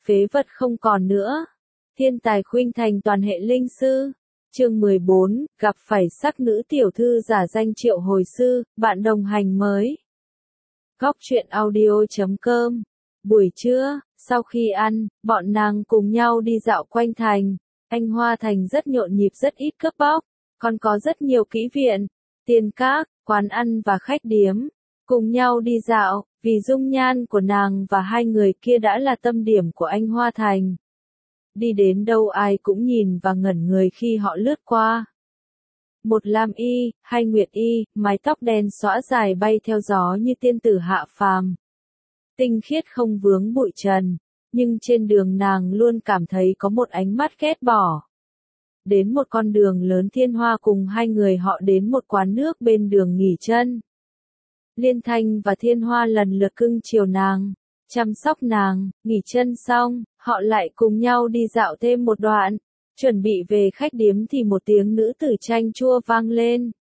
phế vật không còn nữa. Thiên tài khuynh thành toàn hệ linh sư. Chương 14, gặp phải sắc nữ tiểu thư giả danh Triệu Hồi Sư, bạn đồng hành mới. Góc truyện audio.com. Buổi trưa, sau khi ăn, bọn nàng cùng nhau đi dạo quanh thành. Anh Hoa Thành rất nhộn nhịp, rất ít cướp bóc, còn có rất nhiều kỹ viện, tiền các, quán ăn và khách điếm. Cùng nhau đi dạo, vì dung nhan của nàng và hai người kia đã là tâm điểm của anh Hoa Thành. Đi đến đâu ai cũng nhìn và ngẩn người khi họ lướt qua. Một lam y, hai nguyệt y, mái tóc đen xõa dài bay theo gió như tiên tử hạ phàm. Tinh khiết không vướng bụi trần, nhưng trên đường nàng luôn cảm thấy có một ánh mắt ghét bỏ. Đến một con đường lớn, Thiên Hoa cùng hai người họ đến một quán nước bên đường nghỉ chân. Liên Thanh và Thiên Hoa lần lượt cưng chiều nàng, chăm sóc nàng. Nghỉ chân xong, họ lại cùng nhau đi dạo thêm một đoạn. Chuẩn bị về khách điếm thì một tiếng nữ tử chanh chua vang lên.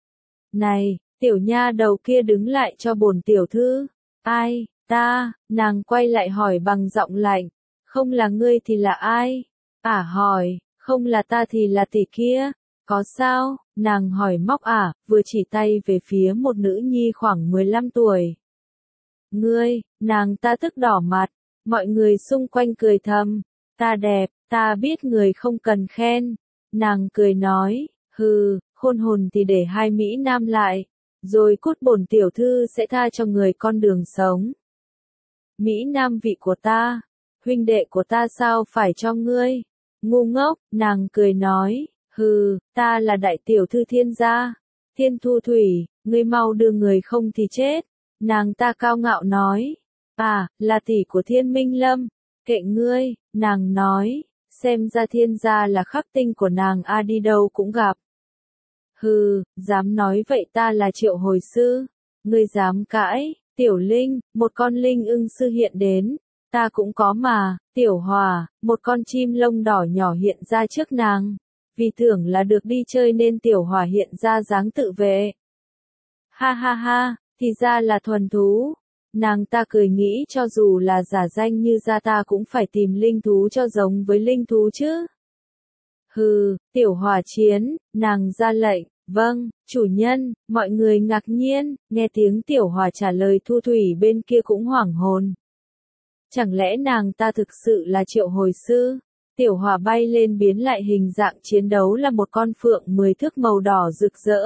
Này, tiểu nha đầu kia, đứng lại cho bổn tiểu thư. Ai, ta? Nàng quay lại hỏi bằng giọng lạnh. Không là ngươi thì là ai? Hỏi, không là ta thì là tỷ kia. Có sao? Nàng hỏi móc vừa chỉ tay về phía một nữ nhi khoảng 15 tuổi. Ngươi, nàng ta tức đỏ mặt, mọi người xung quanh cười thầm. Ta đẹp, ta biết người không cần khen. Nàng cười nói, hừ, khôn hồn thì để hai Mỹ Nam lại, rồi cút, bổn tiểu thư sẽ tha cho người con đường sống. Mỹ Nam vị của ta, huynh đệ của ta sao phải cho ngươi? Ngu ngốc, nàng cười nói, hừ, ta là đại tiểu thư Thiên gia, Thiên Thu Thủy, ngươi mau đưa người không thì chết. Nàng ta cao ngạo nói, là tỷ của Thiên Minh Lâm. Kệ ngươi, nàng nói, xem ra Thiên gia là khắc tinh của nàng, đi đâu cũng gặp. Hừ, dám nói vậy, ta là Triệu Hồi Sư, ngươi dám cãi? Tiểu Linh, một con linh ưng sư hiện đến. Ta cũng có mà. Tiểu Hòa, một con chim lông đỏ nhỏ hiện ra trước nàng. Vì tưởng là được đi chơi nên Tiểu Hòa hiện ra dáng tự vệ. Ha ha ha, thì ra là thuần thú. Nàng ta cười nghĩ, cho dù là giả danh như ra ta cũng phải tìm linh thú cho giống với linh thú chứ. Hừ, Tiểu Hòa chiến. Nàng ra lệnh, vâng, chủ nhân. Mọi người ngạc nhiên, nghe tiếng Tiểu Hòa trả lời. Thu Thủy bên kia cũng hoảng hồn. Chẳng lẽ nàng ta thực sự là Triệu Hồi Sư? Tiểu Hòa bay lên, biến lại hình dạng chiến đấu là một con phượng 10 thước màu đỏ rực rỡ.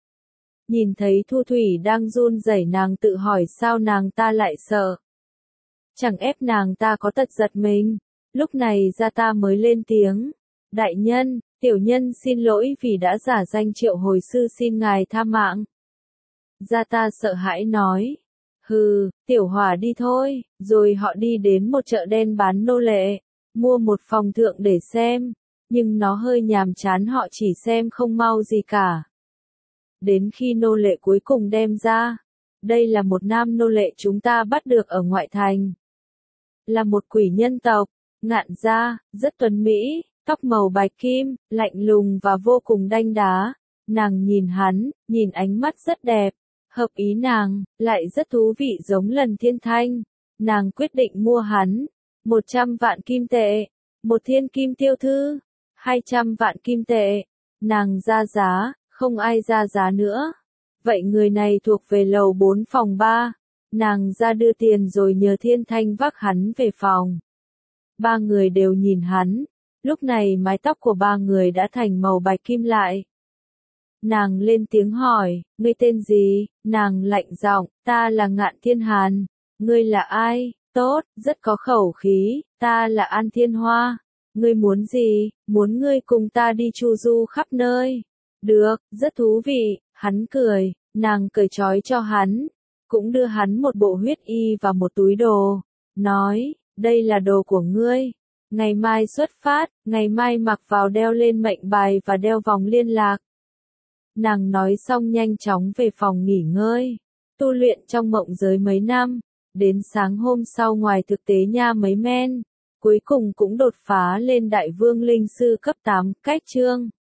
Nhìn thấy Thu Thủy đang run rẩy, nàng tự hỏi sao nàng ta lại sợ. Chẳng ép nàng ta có tật giật mình. Lúc này gia ta mới lên tiếng. Đại nhân, tiểu nhân xin lỗi vì đã giả danh Triệu Hồi Sư, xin ngài tha mạng. Gia ta sợ hãi nói. Hừ, Tiểu Hòa đi thôi. Rồi họ đi đến một chợ đen bán nô lệ, mua một phòng thượng để xem. Nhưng nó hơi nhàm chán, họ chỉ xem không mau gì cả. Đến khi nô lệ cuối cùng đem ra, đây là một nam nô lệ chúng ta bắt được ở ngoại thành. Là một quỷ nhân tộc, ngạn da, rất tuấn mỹ, tóc màu bạch kim, lạnh lùng và vô cùng đanh đá. Nàng nhìn hắn, nhìn ánh mắt rất đẹp, hợp ý nàng, lại rất thú vị giống Lần Thiên Thanh. Nàng quyết định mua hắn, 100 vạn kim tệ, một thiên kim tiêu thư, 200 vạn kim tệ. Nàng ra giá. Không ai ra giá nữa. Vậy người này thuộc về lầu 4 phòng 3. Nàng ra đưa tiền rồi nhờ Thiên Thanh vác hắn về phòng. Ba người đều nhìn hắn. Lúc này mái tóc của ba người đã thành màu bạch kim lại. Nàng lên tiếng hỏi, ngươi tên gì? Nàng lạnh giọng, ta là Ngạn Thiên Hàn. Ngươi là ai? Tốt, rất có khẩu khí, ta là An Thiên Hoa. Ngươi muốn gì? Muốn ngươi cùng ta đi chu du khắp nơi. Được, rất thú vị. Hắn cười, nàng cởi trói cho hắn, cũng đưa hắn một bộ huyết y và một túi đồ, nói, đây là đồ của ngươi, ngày mai xuất phát, ngày mai mặc vào, đeo lên mệnh bài và đeo vòng liên lạc. Nàng nói xong nhanh chóng về phòng nghỉ ngơi, tu luyện trong mộng giới mấy năm, đến sáng hôm sau ngoài thực tế nha mấy men, cuối cùng cũng đột phá lên đại vương linh sư cấp 8, cách chương.